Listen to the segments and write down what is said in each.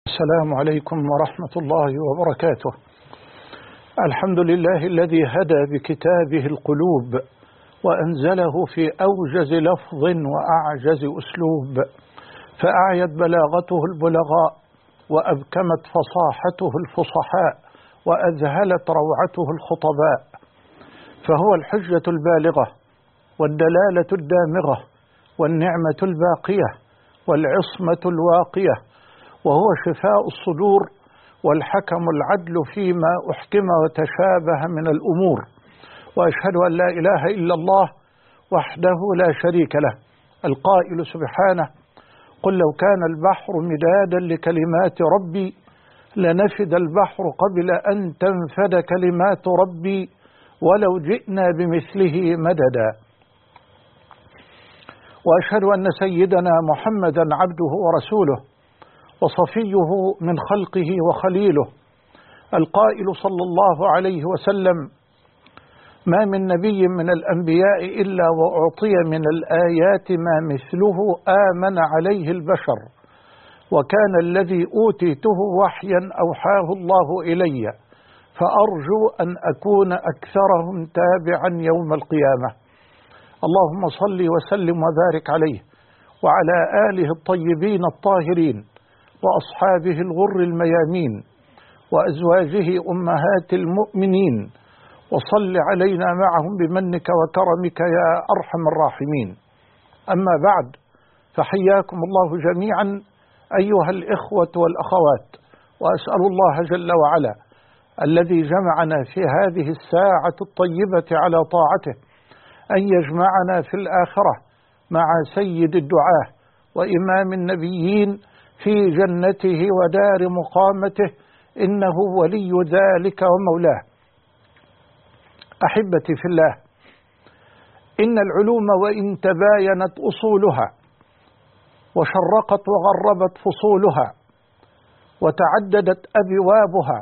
السلام عليكم ورحمة الله وبركاته. الحمد لله الذي هدى بكتابه القلوب وأنزله في أوجز لفظ وأعجز أسلوب، فأعيت بلاغته البلغاء وأبكمت فصاحته الفصحاء وأذهلت روعته الخطباء، فهو الحجة البالغة والدلالة الدامغة والنعمة الباقية والعصمة الواقية، وهو شفاء الصدور والحكم العدل فيما أحكم وتشابه من الأمور. وأشهد أن لا إله إلا الله وحده لا شريك له، القائل سبحانه: قل لو كان البحر مدادا لكلمات ربي لنفد البحر قبل أن تنفد كلمات ربي ولو جئنا بمثله مددا. وأشهد أن سيدنا محمدا عبده ورسوله وصفيه من خلقه وخليله، القائل صلى الله عليه وسلم: ما من نبي من الأنبياء إلا وأعطي من الآيات ما مثله آمن عليه البشر، وكان الذي أوتيته وحيا أوحاه الله إلي، فأرجو أن أكون أكثرهم تابعا يوم القيامة. اللهم صل وسلم وبارك عليه وعلى آله الطيبين الطاهرين وأصحابه الغر الميامين وأزواجه أمهات المؤمنين، وصل علينا معهم بمنك وكرمك يا أرحم الراحمين. أما بعد، فحياكم الله جميعا أيها الإخوة والأخوات، وأسأل الله جل وعلا الذي جمعنا في هذه الساعة الطيبة على طاعته أن يجمعنا في الآخرة مع سيد الدعاة وإمام النبيين في جنته ودار مقامته، إنه ولي ذلك ومولاه. أحبتي في الله، إن العلوم وإن تباينت أصولها وشرقت وغربت فصولها وتعددت أبوابها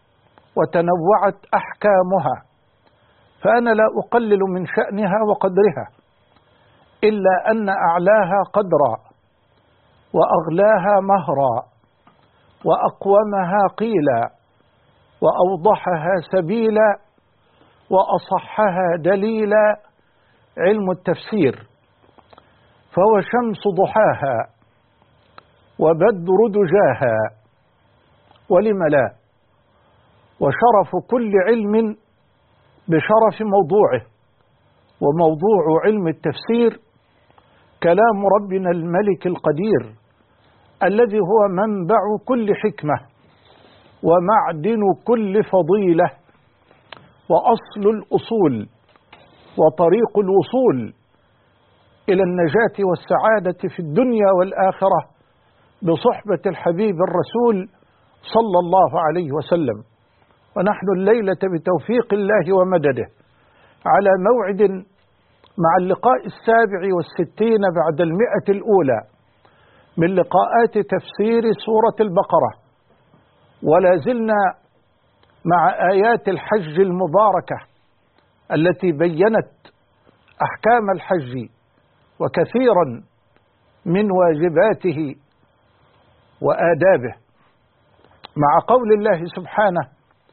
وتنوعت أحكامها، فأنا لا أقلل من شأنها وقدرها، إلا أن أعلاها قدرا وأغلاها مهرا وأقومها قيلا وأوضحها سبيلا وأصحها دليلا علم التفسير، فهو شمس ضحاها وبدر دجاها، ولم لا؟ وشرف كل علم بشرف موضوعه، وموضوع علم التفسير كلام ربنا الملك القدير الذي هو منبع كل حكمة ومعدن كل فضيلة وأصل الأصول وطريق الوصول إلى النجاة والسعادة في الدنيا والآخرة بصحبة الحبيب الرسول صلى الله عليه وسلم. ونحن الليلة بتوفيق الله ومدده على موعد مع اللقاء 67 بعد 100 الأولى من لقاءات تفسير سورة البقرة، ولا زلنا مع آيات الحج المباركة التي بيّنت أحكام الحج وكثيرا من واجباته وآدابه، مع قول الله سبحانه: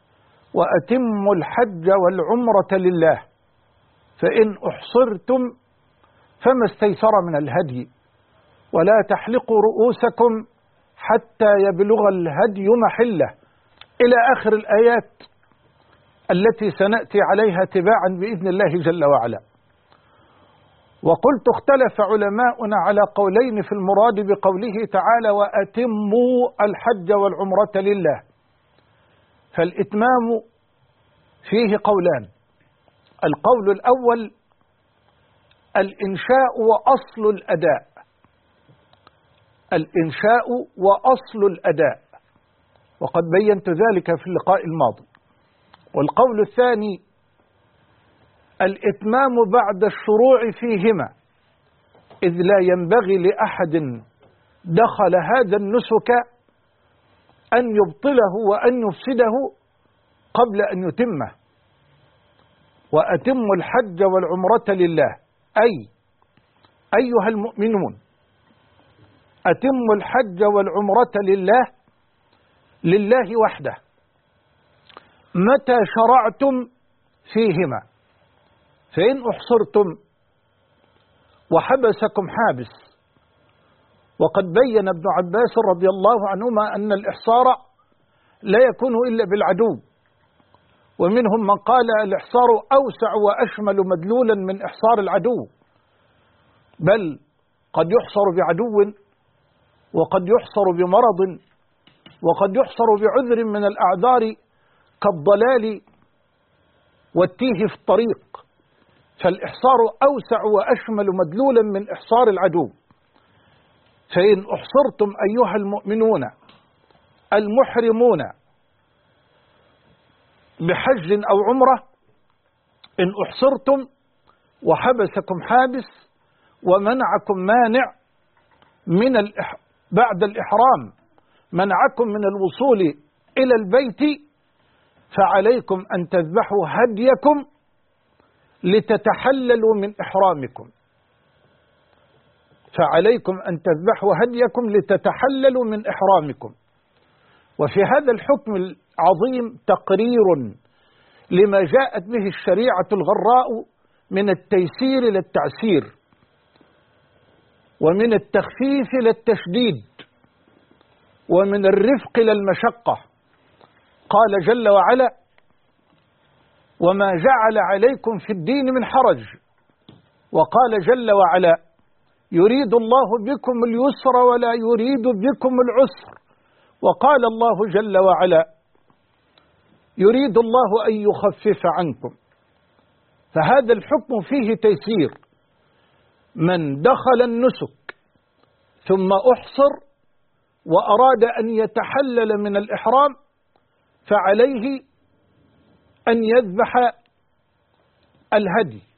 وأتموا الحج والعمرة لله فإن أحصرتم فما استيسر من الهدي ولا تحلقوا رؤوسكم حتى يبلغ الهدي محله، إلى آخر الآيات التي سنأتي عليها تباعا بإذن الله جل وعلا. وقلت اختلف علماؤنا على قولين في المراد بقوله تعالى: وأتموا الحج والعمرة لله. فالإتمام فيه قولان: القول الأول الإنشاء وأصل الأداء، الإنشاء وأصل الأداء، وقد بينت ذلك في اللقاء الماضي. والقول الثاني الإتمام بعد الشروع فيهما، إذ لا ينبغي لأحد دخل هذا النسك أن يبطله وأن يفسده قبل أن يتمه. وأتموا الحج والعمرة لله، أي أيها المؤمنون أتموا الحج والعمرة لله لله وحده متى شرعتم فيهما، فإن أحصرتم وحبسكم حابس. وقد بين ابن عباس رضي الله عنهما أن الإحصار لا يكون إلا بالعدو، ومنهم من قال الإحصار أوسع وأشمل مدلولا من إحصار العدو، بل قد يحصر بعدو، وقد يحصر بمرض، وقد يحصر بعذر من الأعذار كالضلال والتيه في الطريق. فالإحصار أوسع وأشمل مدلولا من إحصار العدو. فإن أحصرتم أيها المؤمنون المحرمون بحج أو عمرة، إن أحصرتم وحبسكم حابس ومنعكم مانع بعد الإحرام منعكم من الوصول إلى البيت، فعليكم أن تذبحوا هديكم لتتحللوا من إحرامكم. فعليكم أن تذبحوا هديكم لتتحللوا من إحرامكم. وفي هذا الحكم العظيم تقرير لما جاءت به الشريعة الغراء من التيسير إلى التعسير، ومن التخفيف إلى التشديد، ومن الرفق إلى المشقة. قال جل وعلا: وما جعل عليكم في الدين من حرج. وقال جل وعلا: يريد الله بكم اليسر ولا يريد بكم العسر. وقال الله جل وعلا: يريد الله أن يخفف عنكم. فهذا الحكم فيه تيسير. من دخل النسك ثم أحصر وأراد أن يتحلل من الإحرام فعليه أن يذبح الهدي.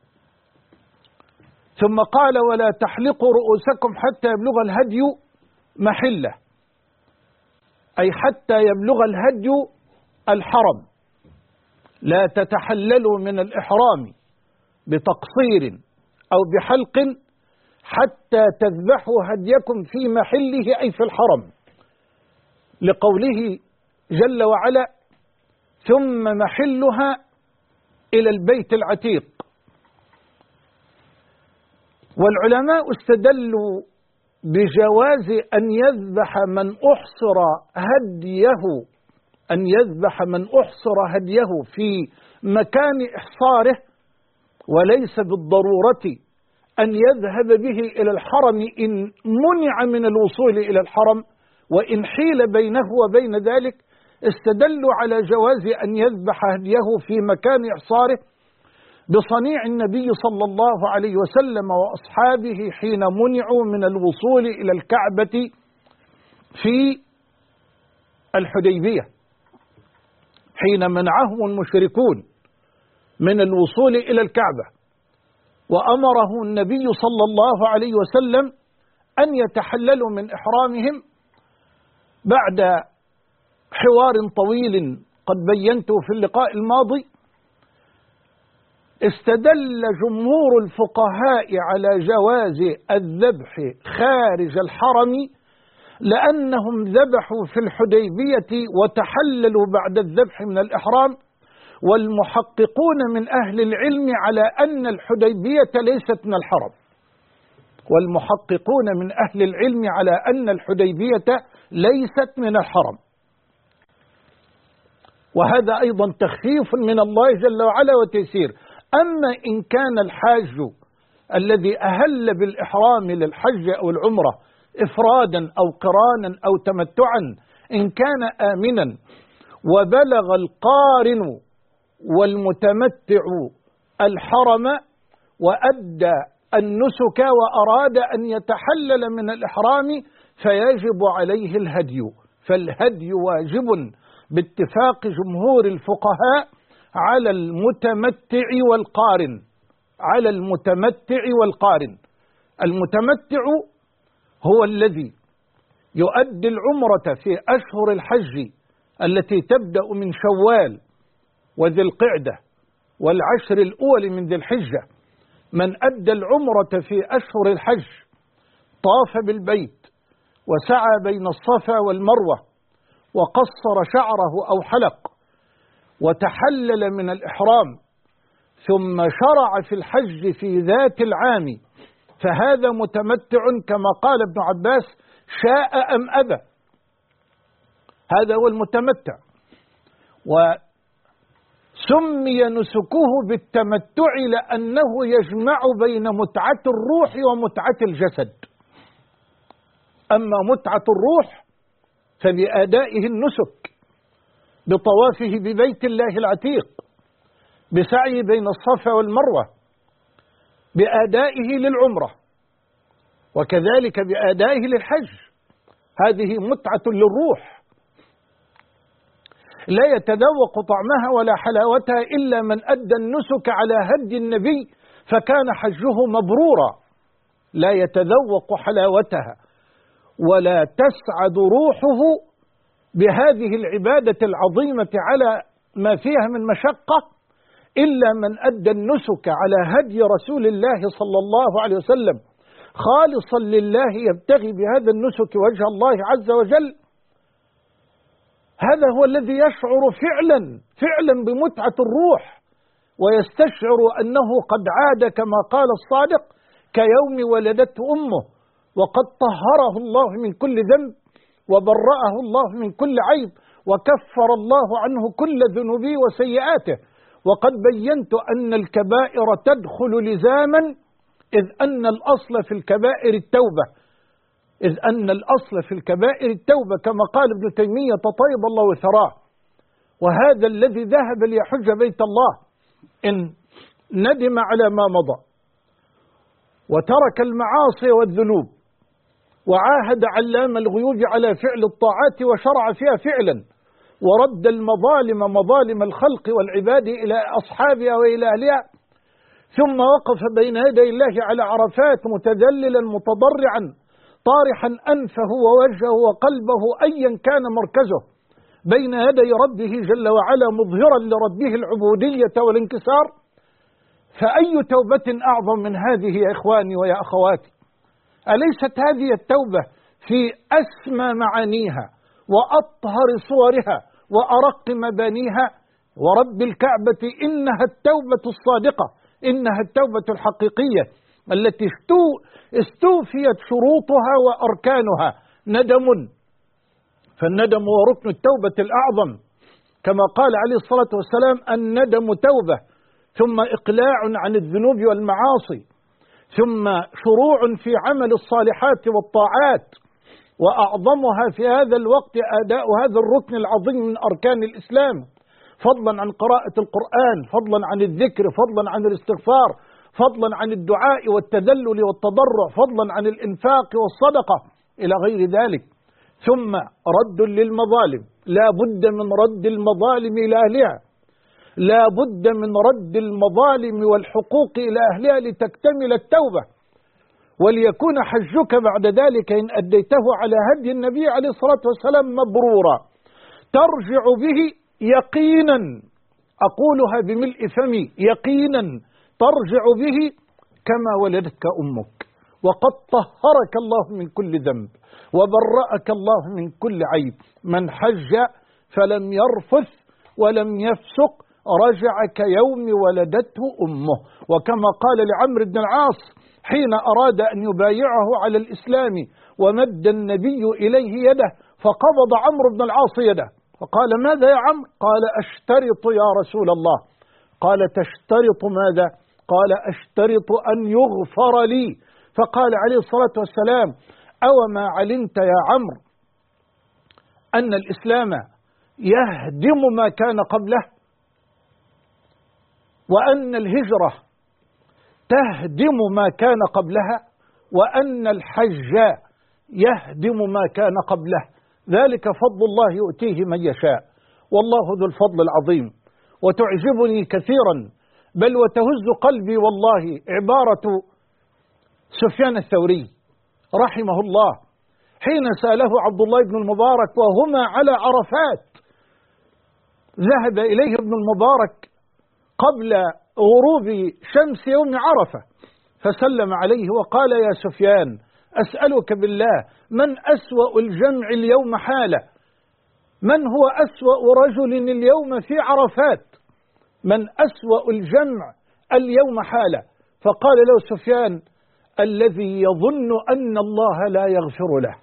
ثم قال: ولا تحلقوا رؤوسكم حتى يبلغ الهدي محله، أي حتى يبلغ الهدي الحرم. لا تتحللوا من الإحرام بتقصير أو بحلق حتى تذبحوا هديكم في محله، أي في الحرم، لقوله جل وعلا: ثم محلها إلى البيت العتيق. والعلماء استدلوا بجواز أن يذبح من أحصر هديه في مكان إحصاره، وليس بالضرورة أن يذهب به إلى الحرم إن منع من الوصول إلى الحرم، وإن حيل بينه وبين ذلك. استدلوا على جواز أن يذبح هديه في مكان إحصاره بصنيع النبي صلى الله عليه وسلم وأصحابه حين منعوا من الوصول إلى الكعبة في الحديبية، حين منعهم المشركون من الوصول إلى الكعبة، وأمره النبي صلى الله عليه وسلم أن يتحللوا من إحرامهم بعد حوار طويل قد بينته في اللقاء الماضي. استدل جمهور الفقهاء على جواز الذبح خارج الحرم لأنهم ذبحوا في الحديبية وتحللوا بعد الذبح من الإحرام، والمحققون من أهل العلم على أن الحديبية ليست من الحرم. ليست من الحرم. وهذا أيضا تخفيف من الله جل وعلا وتيسير. أما إن كان الحاج الذي أهل بالإحرام للحج أو العمرة إفرادا أو قرانا أو تمتعا، إن كان آمنا وبلغ القارن والمتمتع الحرم وأدى النسك وأراد أن يتحلل من الإحرام فيجب عليه الهدي. فالهدي واجب باتفاق جمهور الفقهاء على المتمتع والقارن. المتمتع هو الذي يؤدي العمرة في أشهر الحج التي تبدأ من شوال وذي القعدة والعشر الأول من ذي الحجة. من أدى العمرة في أشهر الحج طاف بالبيت وسعى بين الصفا والمروة وقصر شعره أو حلق وتحلل من الإحرام ثم شرع في الحج في ذات العام فهذا متمتع كما قال ابن عباس شاء أم أبى. هذا هو المتمتع. وسمي نسكه بالتمتع لأنه يجمع بين متعة الروح ومتعة الجسد. أما متعة الروح فبأدائه النسك بطوافه ببيت الله العتيق، بسعي بين الصفا والمروة، بأدائه للعمرة، وكذلك بأدائه للحج. هذه متعة للروح لا يتذوق طعمها ولا حلاوتها إلا من أدى النسك على هدي النبي فكان حجه مبرورا. لا يتذوق حلاوتها ولا تسعد روحه بهذه العبادة العظيمة على ما فيها من مشقة إلا من أدى النسك على هدي رسول الله صلى الله عليه وسلم خالصا لله يبتغي بهذا النسك وجه الله عز وجل. هذا هو الذي يشعر فعلا بمتعة الروح ويستشعر أنه قد عاد كما قال الصادق كيوم ولدته أمه، وقد طهره الله من كل ذنب وبرأه الله من كل عيب وكفر الله عنه كل ذنوبه وسيئاته. وقد بينت أن الكبائر تدخل لزاما إذ أن الأصل في الكبائر التوبة كما قال ابن تيمية طيب الله وثراه. وهذا الذي ذهب ليحج بيت الله إن ندم على ما مضى وترك المعاصي والذنوب وعاهد علام الغيوب على فعل الطاعات وشرع فيها فعلا ورد مظالم الخلق والعباد إلى أصحابها وإلى أهلها، ثم وقف بين يدي الله على عرفات متذللا متضرعا طارحا أنفه ووجهه وقلبه أيا كان مركزه بين يدي ربه جل وعلا مظهرا لربه العبودية والانكسار. فأي توبة أعظم من هذه يا إخواني ويا أخواتي؟ أليست هذه التوبة في أسمى معانيها وأطهر صورها وأرق مبانيها؟ ورب الكعبة إنها التوبة الصادقة، إنها التوبة الحقيقية التي استوفيت شروطها وأركانها. ندم، فالندم هو ركن التوبة الأعظم كما قال عليه الصلاة والسلام الندم توبة، ثم إقلاع عن الذنوب والمعاصي، ثم شروع في عمل الصالحات والطاعات، وأعظمها في هذا الوقت أداء هذا الركن العظيم من أركان الإسلام، فضلا عن قراءة القرآن، فضلا عن الذكر، فضلا عن الاستغفار، فضلا عن الدعاء والتذلل والتضرع، فضلا عن الإنفاق والصدقة إلى غير ذلك. ثم رد للمظالم، لا بد من رد المظالم إلى أهلها، لا بد من رد المظالم والحقوق إلى أهلها لتكتمل التوبة وليكون حجك بعد ذلك إن أديته على هدي النبي عليه الصلاة والسلام مبرورا ترجع به يقينا، أقولها بملء فمي، يقينا ترجع به كما ولدتك أمك، وقد طهرك الله من كل ذنب وبرأك الله من كل عيب. من حج فلم يرفث ولم يفسق رجع كيوم ولدته أمه. وكما قال لعمرو بن العاص حين أراد أن يبايعه على الإسلام ومد النبي إليه يده فقبض عمرو بن العاص يده فقال ماذا يا عمرو؟ قال أشترط يا رسول الله. قال تشترط ماذا؟ قال أشترط أن يغفر لي. فقال عليه الصلاة والسلام أوما علمت يا عمرو أن الإسلام يهدم ما كان قبله، وأن الهجرة تهدم ما كان قبلها، وأن الحج يهدم ما كان قبله، ذلك فضل الله يؤتيه من يشاء والله ذو الفضل العظيم. وتعجبني كثيرا بل وتهز قلبي والله عبارة سفيان الثوري رحمه الله حين سأله عبد الله بن المبارك وهما على عرفات، ذهب إليه ابن المبارك قبل غروب شمس يوم عرفة فسلم عليه وقال يا سفيان أسألك بالله من أسوأ الجمع اليوم حاله؟ من هو أسوأ رجل اليوم في عرفات؟ من أسوأ الجمع اليوم حاله؟ فقال له سفيان: الذي يظن أن الله لا يغفر له.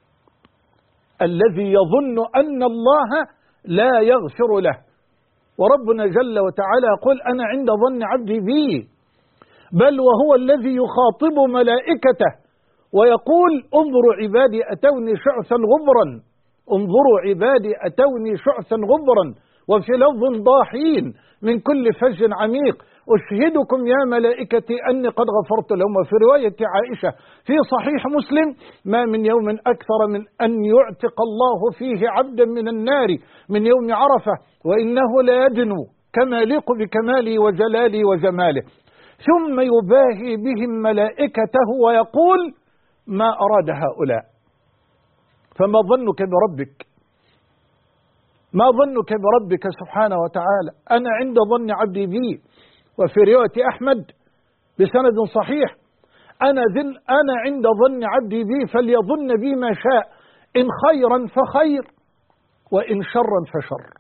الذي يظن أن الله لا يغفر له. وربنا جل وتعالى يقول: أنا عند ظن عبدي بي، بل وهو الذي يخاطب ملائكته ويقول: انظروا عبادي أتوني شعثا غبرا، انظروا عبادي أتوني شعثا غبرا، وفي لفظ ضاحين من كل فج عميق، أشهدكم يا ملائكتي أني قد غفرت لهم. وفي رواية عائشة في صحيح مسلم: ما من يوم أكثر من أن يعتق الله فيه عبدا من النار من يوم عرفة، وإنه لا يدنو كما يليق بكماله وجلاله وجماله. ثم يباهي بهم ملائكته ويقول: ما أراد هؤلاء؟ فما ظنك بربك؟ ما ظنك بربك سبحانه وتعالى؟ أنا عند ظن عبدي بي. وفي رواية أحمد بسند صحيح: أنا عند ظن عبدي بي فليظن بي ما شاء، إن خيرا فخير وإن شرا فشر.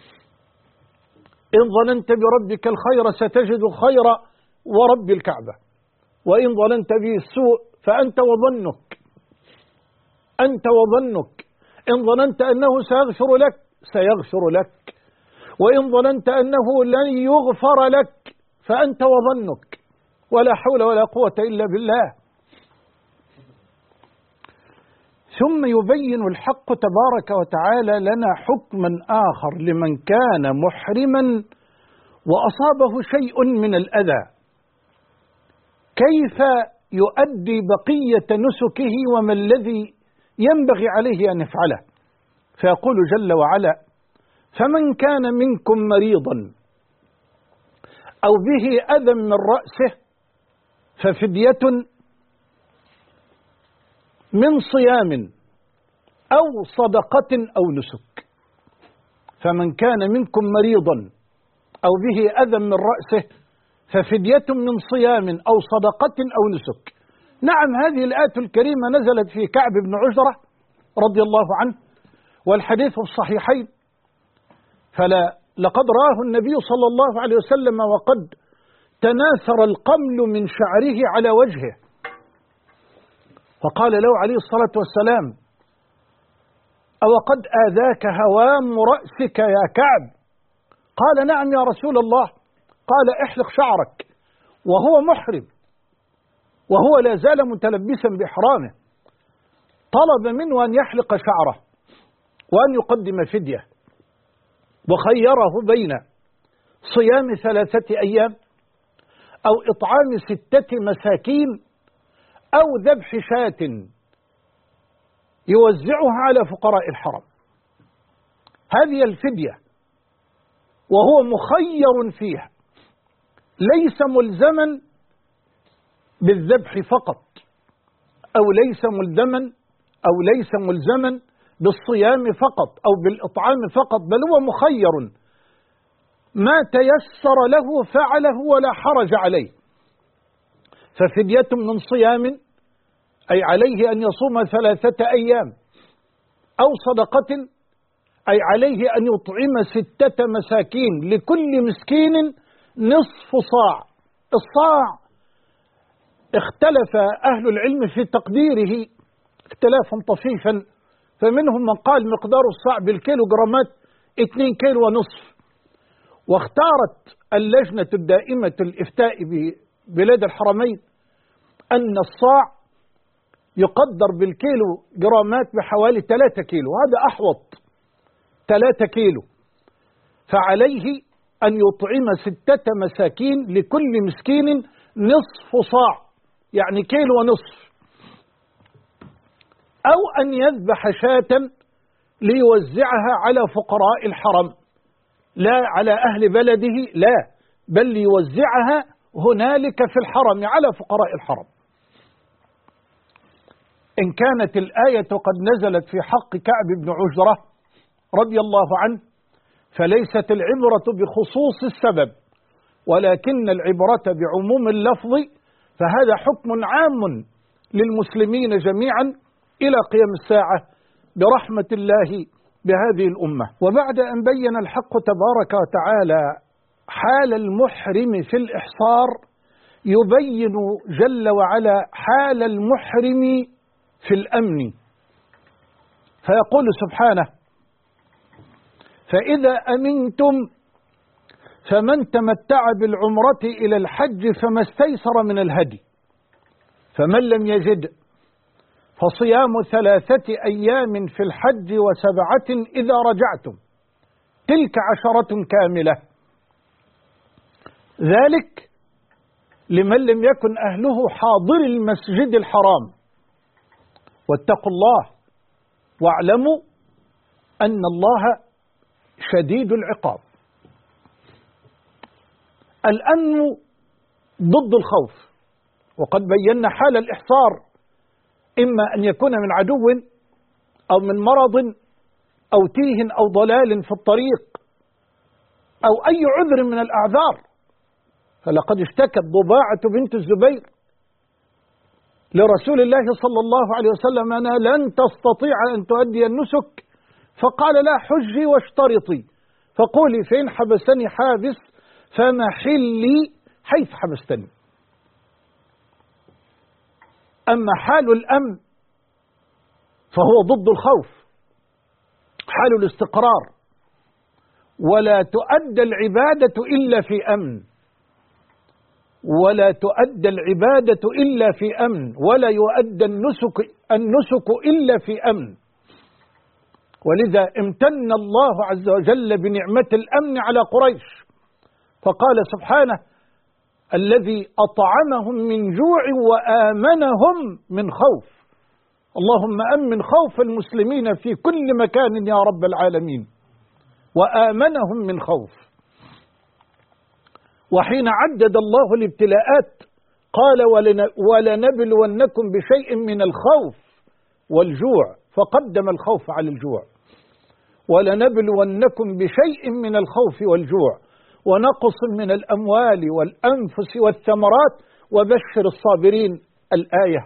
إن ظننت بربك الخير ستجد خيرا ورب الكعبة، وإن ظننت به السوء فأنت وظنك، أنت وظنك. إن ظننت أنه سيغفر لك سيغفر لك، وإن ظننت أنه لن يغفر لك فأنت وظنك، ولا حول ولا قوة إلا بالله. ثم يبين الحق تبارك وتعالى لنا حكما آخر لمن كان محرما وأصابه شيء من الأذى، كيف يؤدي بقية نسكه وما الذي ينبغي عليه أن يفعله. فيقول جل وعلا: فمن كان منكم مريضا أو به أذى من رأسه ففدية من صيام أو صدقة أو نسك. فمن كان منكم مريضا أو به أذى من رأسه ففدية من صيام أو صدقة أو نسك. نعم، هذه الآية الكريمة نزلت في كعب بن عجرة رضي الله عنه، والحديث في الصحيحين. لقد رآه النبي صلى الله عليه وسلم وقد تناثر القمل من شعره على وجهه، فقال له عليه الصلاة والسلام: أو قد آذاك هوام رأسك يا كعب؟ قال: نعم يا رسول الله. قال: احلق شعرك، وهو محرم وهو لا زال متلبسا بإحرامه. طلب منه أن يحلق شعره وأن يقدم فدية، وخيره بين صيام 3 أيام أو إطعام 6 مساكين أو ذبح شاة يوزعها على فقراء الحرم. هذه الفدية، وهو مخير فيها، ليس ملزما بالذبح فقط، أو ليس ملزما بالصيام فقط أو بالإطعام فقط، بل هو مخير، ما تيسر له فعله ولا حرج عليه. ففدية من صيام أي عليه أن يصوم 3 أيام، أو صدقة أي عليه أن يطعم 6 مساكين، لكل مسكين نصف صاع. الصاع اختلف أهل العلم في تقديره اختلافا طفيفا، فمنهم من قال مقدار الصاع بالكيلو جرامات 2 كيلو ونصف. واختارت اللجنة الدائمة الإفتاء ببلاد الحرمين أن الصاع يقدر بالكيلو جرامات بحوالي 3 كيلو، هذا أحوط، 3 كيلو. فعليه أن يطعم 6 مساكين، لكل مسكين نصف صاع، يعني كيلو ونصف. أو أن يذبح شاة ليوزعها على فقراء الحرم، لا على أهل بلده، لا، بل ليوزعها هنالك في الحرم على فقراء الحرم. إن كانت الآية قد نزلت في حق كعب بن عجرة رضي الله عنه، فليست العبرة بخصوص السبب، ولكن العبرة بعموم اللفظ، فهذا حكم عام للمسلمين جميعا إلى قيام الساعة برحمة الله بهذه الأمة. وبعد أن بين الحق تبارك وتعالى حال المحرم في الإحصار، يبين جل وعلا حال المحرم في الأمن، فيقول سبحانه: فإذا أمنتم فمن تمتع بالعمرة إلى الحج فما استيسر من الهدي، فمن لم يجد فصيام 3 أيام في الحج و7 إذا رجعتم، تلك 10 كاملة، ذلك لمن لم يكن أهله حاضر المسجد الحرام. واتقوا الله واعلموا أن الله شديد العقاب. الأمن ضد الخوف، وقد بينا حال الإحصار إما أن يكون من عدو أو من مرض أو تيه أو ضلال في الطريق أو أي عذر من الأعذار. فلقد اشتكت ضباعة بنت الزبير لرسول الله صلى الله عليه وسلم: أنا لن تستطيع أن تؤدي النسك، فقال: لا، حجي واشترطي، فقولي فإن حبسني حابس فمحلي حيث حبستني. أما حال الأمن فهو ضد الخوف، حال الاستقرار، ولا تؤدى العبادة إلا في أمن، ولا تؤدى العبادة إلا في أمن، ولا يؤدى النسك إلا في أمن. ولذا امتن الله عز وجل بنعمة الأمن على قريش، فقال سبحانه: الذي أطعمهم من جوع وآمنهم من خوف. اللهم أمن خوف المسلمين في كل مكان يا رب العالمين، وآمنهم من خوف. وحين عدد الله الابتلاءات قال: ولنبلونكم بشيء من الخوف والجوع، فقدم الخوف على الجوع. ولنبلونكم بشيء من الخوف والجوع ونقص من الأموال والأنفس والثمرات وبشر الصابرين، الآية.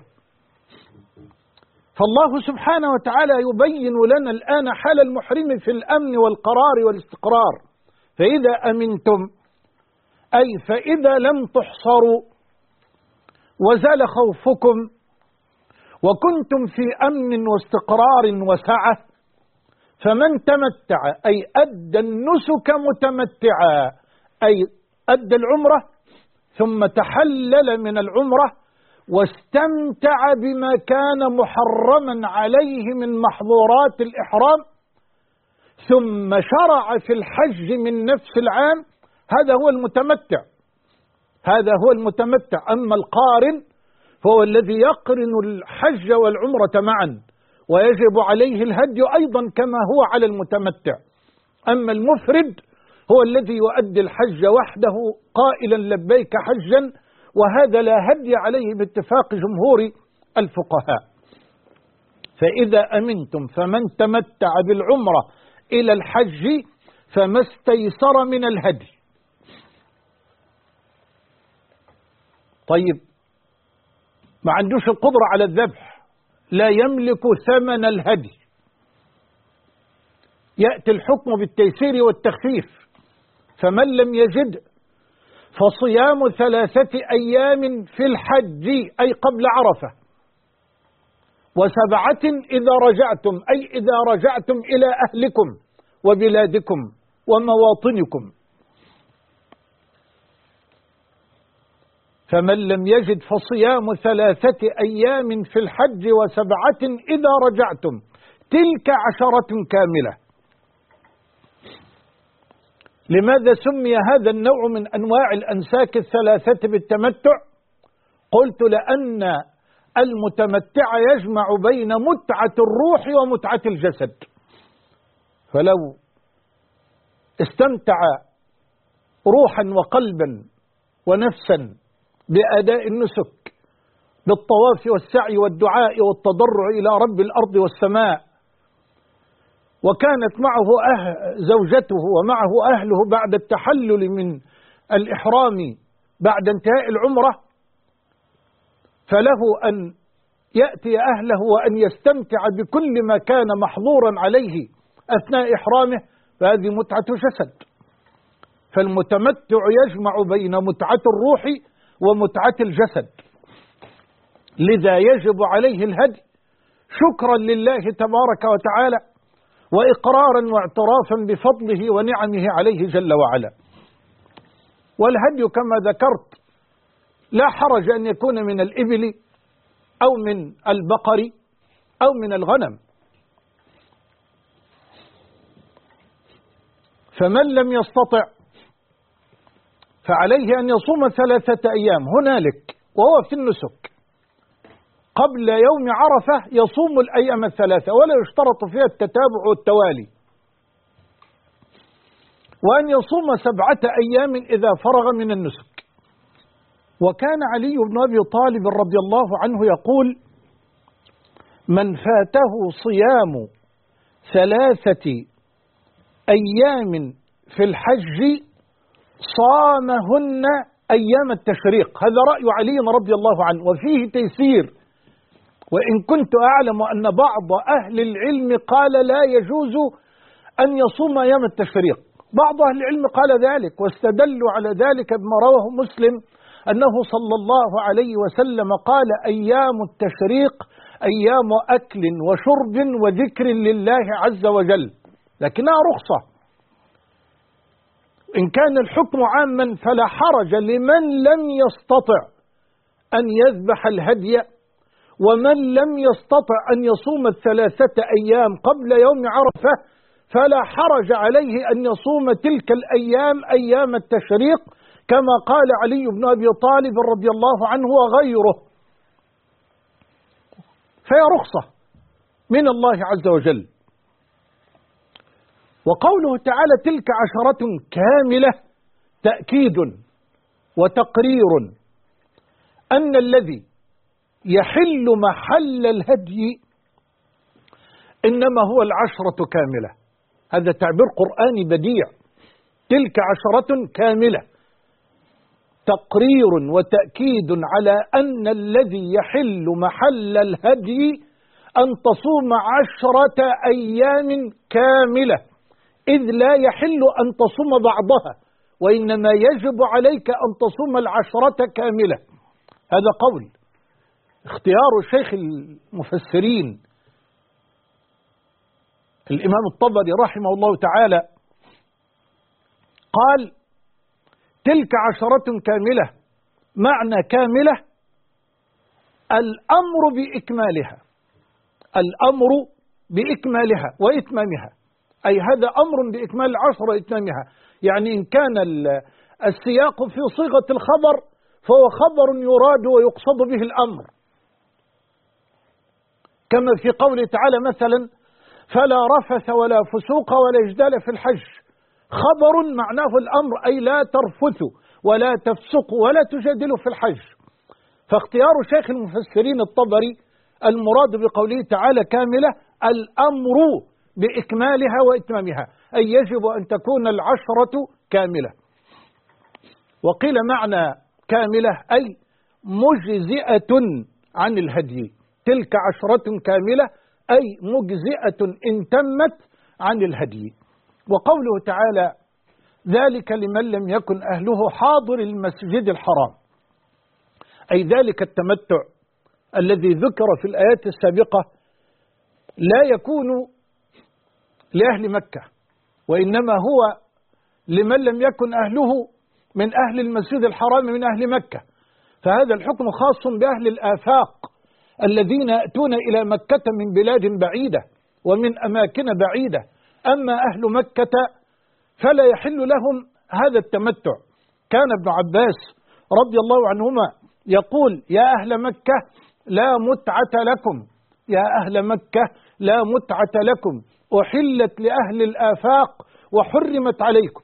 فالله سبحانه وتعالى يبين لنا الآن حال المحرم في الأمن والقرار والاستقرار. فإذا أمنتم، أي فإذا لم تحصروا وزال خوفكم وكنتم في أمن واستقرار وسعة، فمن تمتع أي أدى النسك متمتعا، أي أدى العمرة ثم تحلل من العمرة واستمتع بما كان محرما عليه من محظورات الإحرام، ثم شرع في الحج من نفس العام، هذا هو المتمتع، هذا هو المتمتع. أما القارن فهو الذي يقرن الحج والعمرة معا، ويجب عليه الهدي أيضا كما هو على المتمتع. أما المفرد هو الذي يؤدي الحج وحده قائلا لبيك حجا، وهذا لا هدي عليه باتفاق جمهور الفقهاء. فإذا أمنتم فمن تمتع بالعمرة إلى الحج فما استيسر من الهدي. طيب، ما عندوش القدرة على الذبح، لا يملك ثمن الهدي، يأتي الحكم بالتيسير والتخفيف. فمن لم يجد فصيام 3 أيام في الحج أي قبل عرفة، و7 إذا رجعتم أي إذا رجعتم إلى أهلكم وبلادكم ومواطنكم. فمن لم يجد فصيام 3 أيام في الحج و7 إذا رجعتم، تلك 10 كاملة. لماذا سمي هذا النوع من أنواع الأنساك 3 بالتمتع؟ قلت لأن المتمتع يجمع بين متعة الروح ومتعة الجسد، فلو استمتع روحا وقلبا ونفسا بأداء النسك بالطواف والسعي والدعاء والتضرع إلى رب الأرض والسماء، وكانت معه زوجته ومعه أهله بعد التحلل من الإحرام بعد انتهاء العمرة، فله أن يأتي أهله وأن يستمتع بكل ما كان محظورا عليه أثناء إحرامه فهذه متعة جسد. فالمتمتع يجمع بين متعة الروح ومتعة الجسد، لذا يجب عليه الهدي شكرا لله تبارك وتعالى وإقرارا واعترافا بفضله ونعمه عليه جل وعلا. والهدي كما ذكرت لا حرج أن يكون من الإبل أو من البقر أو من الغنم. فمن لم يستطع فعليه أن يصوم 3 أيام هنالك وهو في النسك قبل يوم عرفة، يصوم الأيام 3 ولا يشترط فيها التتابع والتوالي، وأن يصوم 7 أيام إذا فرغ من النسك. وكان علي بن أبي طالب رضي الله عنه يقول: من فاته صيام 3 أيام في الحج صامهن أيام التشريق. هذا رأي علي رضي الله عنه وفيه تيسير، وإن كنت أعلم أن بعض أهل العلم قال لا يجوز أن يصوم أيام التشريق. بعض أهل العلم قال ذلك واستدلوا على ذلك بما رواه مسلم أنه صلى الله عليه وسلم قال: أيام التشريق أيام أكل وشرب وذكر لله عز وجل، لكنها رخصة. إن كان الحكم عاما فلا حرج لمن لم يستطع أن يذبح الهدي، ومن لم يستطع أن يصوم 3 أيام قبل يوم عرفة فلا حرج عليه أن يصوم تلك الأيام أيام التشريق، كما قال علي بن أبي طالب رضي الله عنه وغيره. فهي رخصة من الله عز وجل. وقوله تعالى: تلك 10 كاملة، تأكيد وتقرير أن الذي يحل محل الهدي إنما هو 10 كاملة. هذا تعبير قرآني بديع. تلك 10 كاملة، تقرير وتأكيد على أن الذي يحل محل الهدي أن تصوم 10 أيام كاملة، إذ لا يحل أن تصوم بعضها، وإنما يجب عليك أن تصوم 10 كاملة. هذا قول اختيار شيخ المفسرين الإمام الطبري رحمه الله تعالى، قال: تلك 10 كاملة، معنى كاملة الأمر بإكمالها، الأمر بإكمالها وإتمامها، أي هذا أمر بإكمال 10 وإتمامها. يعني إن كان السياق في صيغة الخبر فهو خبر يراد ويقصد به الأمر، كما في قوله تعالى مثلا: فلا رفث ولا فسوق ولا جدال في الحج. خبر معناه الأمر، أي لا ترفثوا ولا تفسقوا ولا تجادلوا في الحج. فاختيار شيخ المفسرين الطبري المراد بقوله تعالى كاملة الأمر بإكمالها وإتمامها، أي يجب أن تكون 10 كاملة. وقيل معنى كاملة أي مجزئة عن الهدي. تلك 10 كاملة أي مجزئة إن تمت عن الهدي. وقوله تعالى: ذلك لمن لم يكن أهله حاضر المسجد الحرام، أي ذلك التمتع الذي ذكر في الآيات السابقة لا يكون لأهل مكة، وإنما هو لمن لم يكن أهله من أهل المسجد الحرام من أهل مكة. فهذا الحكم خاص بأهل الآفاق الذين يأتون إلى مكة من بلاد بعيدة ومن أماكن بعيدة. أما أهل مكة فلا يحل لهم هذا التمتع. كان ابن عباس رضي الله عنهما يقول: يا أهل مكة لا متعة لكم، يا أهل مكة لا متعة لكم، أحلت لأهل الآفاق وحرمت عليكم.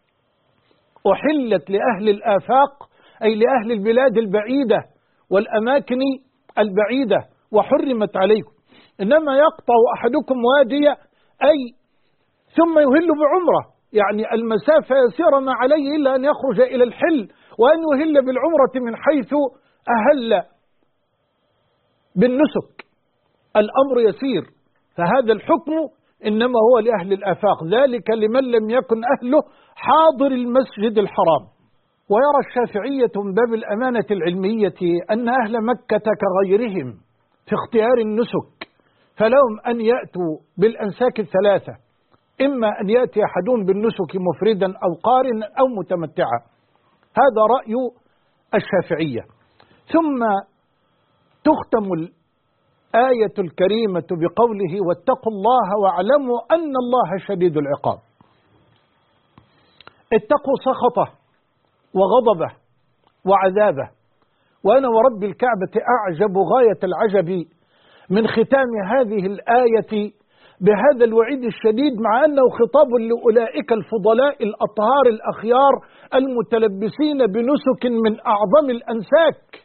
أحلت لأهل الآفاق أي لأهل البلاد البعيدة والأماكن البعيدة، وحرمت عليكم. إنما يقطع أحدكم وادي أي ثم يهل بعمرة، يعني المسافة يسير ما عليه إلا أن يخرج إلى الحل وأن يهل بالعمرة من حيث أهل بالنسك. الأمر يسير. فهذا الحكم إنما هو لأهل الآفاق، ذلك لمن لم يكن أهله حاضر المسجد الحرام. ويرى الشافعية من باب الأمانة العلمية أن أهل مكة كغيرهم في اختيار النسك، فلهم أن يأتوا بالأنساك الثلاثة، إما أن يأتي أحدهم بالنسك مفردا أو قارنا أو متمتعا. هذا رأي الشافعية. ثم تختم الآية الكريمة بقوله واتقوا الله واعلموا أن الله شديد العقاب. اتقوا سخطه وغضبه وعذابه. وأنا ورب الكعبة أعجب غاية العجب من ختام هذه الآية بهذا الوعيد الشديد، مع أنه خطاب لأولئك الفضلاء الأطهار الأخيار المتلبسين بنسك من أعظم الأنساك.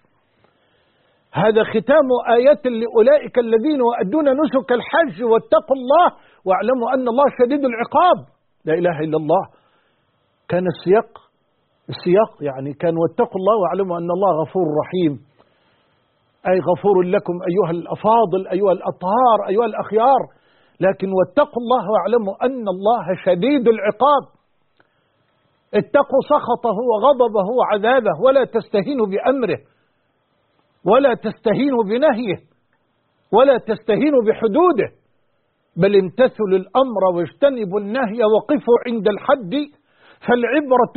هذا ختام آيات لأولئك الذين يؤدون نسك الحج واتقوا الله واعلموا أن الله شديد العقاب. لا إله إلا الله. كان السياق يعني كان واتقوا الله واعلموا أن الله غفور رحيم، أي غفور لكم أيها الأفاضل أيها الأطهار أيها الأخيار، لكن واتقوا الله واعلموا أن الله شديد العقاب. اتقوا سخطه وغضبه وعذابه، ولا تستهينوا بأمره ولا تستهينوا بنهيه ولا تستهينوا بحدوده، بل امتثلوا الأمر واجتنبوا النهي وقفوا عند الحد. فالعبرة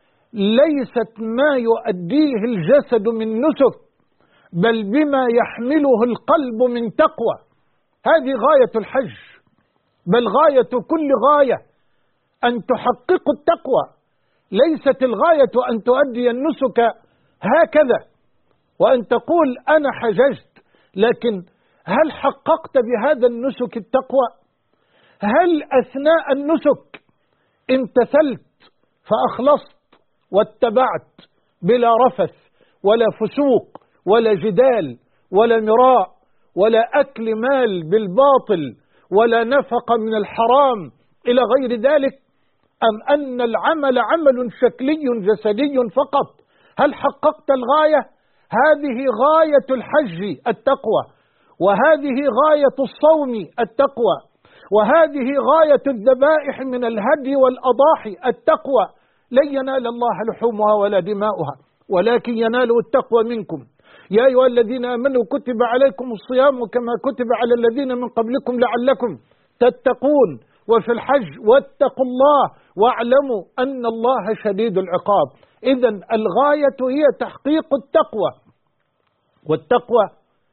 ليست ما يؤديه الجسد من نسك، بل بما يحمله القلب من تقوى. هذه غاية الحج، بل غاية كل غاية أن تحققوا التقوى. ليست الغاية أن تؤدي النسك هكذا وأن تقول أنا حججت، لكن هل حققت بهذا النسك التقوى؟ هل أثناء النسك امتثلت فأخلصت واتبعت بلا رفث ولا فسوق ولا جدال ولا مراء ولا أكل مال بالباطل ولا نفق من الحرام إلى غير ذلك، أم أن العمل عمل شكلي جسدي فقط؟ هل حققت الغاية؟ هذه غاية الحج التقوى، وهذه غاية الصوم التقوى، وهذه غاية الذبائح من الهدي والأضاحي التقوى. لن ينال الله لحومها ولا دماؤها ولكن يناله التقوى منكم. يا أيها الذين آمنوا كتب عليكم الصيام كما كتب على الذين من قبلكم لعلكم تتقون. وفي الحج واتقوا الله واعلموا أن الله شديد العقاب. إذن الغاية هي تحقيق التقوى، والتقوى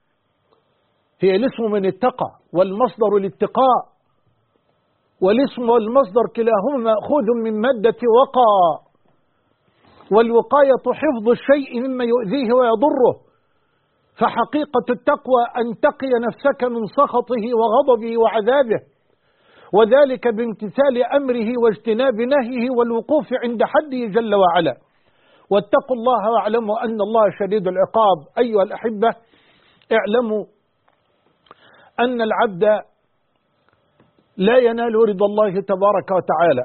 هي الاسم من اتقى والمصدر الاتقاء، والاسم والمصدر كلاهما مأخوذ من مادة وقى، والوقاية حفظ الشيء مما يؤذيه ويضره. فحقيقة التقوى أن تقي نفسك من سخطه وغضبه وعذابه، وذلك بامتثال أمره واجتناب نهيه والوقوف عند حده جل وعلا. واتقوا الله واعلموا أن الله شديد العقاب. أيها الأحبة، اعلموا أن العبد لا ينال رضا الله تبارك وتعالى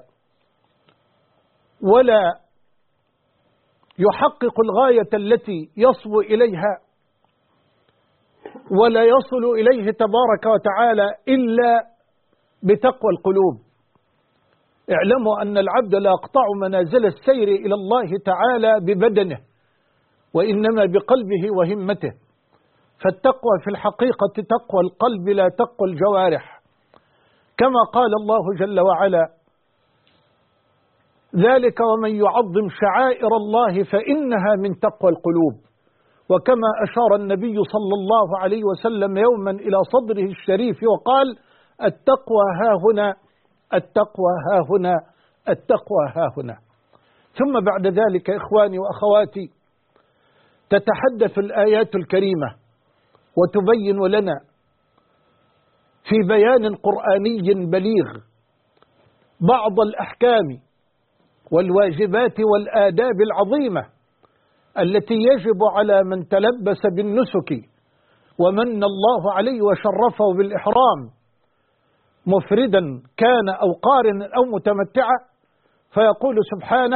ولا يحقق الغاية التي يصبو إليها ولا يصل إليه تبارك وتعالى إلا بتقوى القلوب. اعلموا أن العبد لا يقطع منازل السير إلى الله تعالى ببدنه، وإنما بقلبه وهمته. فالتقوى في الحقيقة تقوى القلب لا تقوى الجوارح، كما قال الله جل وعلا: ذلك ومن يعظم شعائر الله فإنها من تقوى القلوب. وكما أشار النبي صلى الله عليه وسلم يوما إلى صدره الشريف وقال: التقوى ها هنا، التقوى ها هنا، التقوى ها هنا. ثم بعد ذلك إخواني وأخواتي، تتحدث الآيات الكريمة وتبين لنا في بيان قرآني بليغ بعض الأحكام والواجبات والآداب العظيمة التي يجب على من تلبس بالنسك ومن الله عليه وشرفه بالإحرام، مفردا كان أو قارنا أو متمتعا. فيقول سبحانه: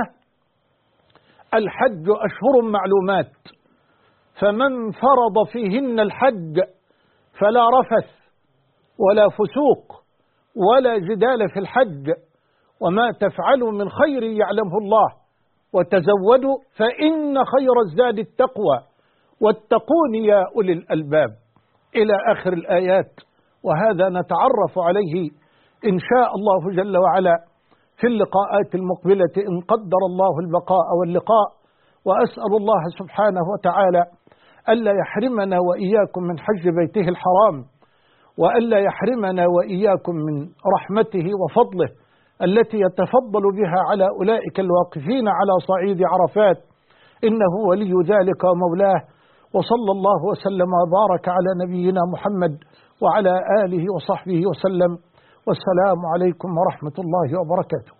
الحج أشهر معلومات، فمن فرض فيهن الحج فلا رفث ولا فسوق ولا جدال في الحج، وما تفعلوا من خير يعلمه الله، وتزودوا فإن خير الزاد التقوى، واتقون يا أولي الألباب، إلى آخر الآيات. وهذا نتعرف عليه إن شاء الله جل وعلا في اللقاءات المقبلة إن قدر الله البقاء واللقاء. وأسأل الله سبحانه وتعالى ألا يحرمنا وإياكم من حج بيته الحرام، وألا يحرمنا وإياكم من رحمته وفضله التي يتفضل بها على أولئك الواقفين على صعيد عرفات، إنه ولي ذلك ومولاه. وصلى الله وسلم وبارك على نبينا محمد وعلى آله وصحبه وسلم، والسلام عليكم ورحمة الله وبركاته.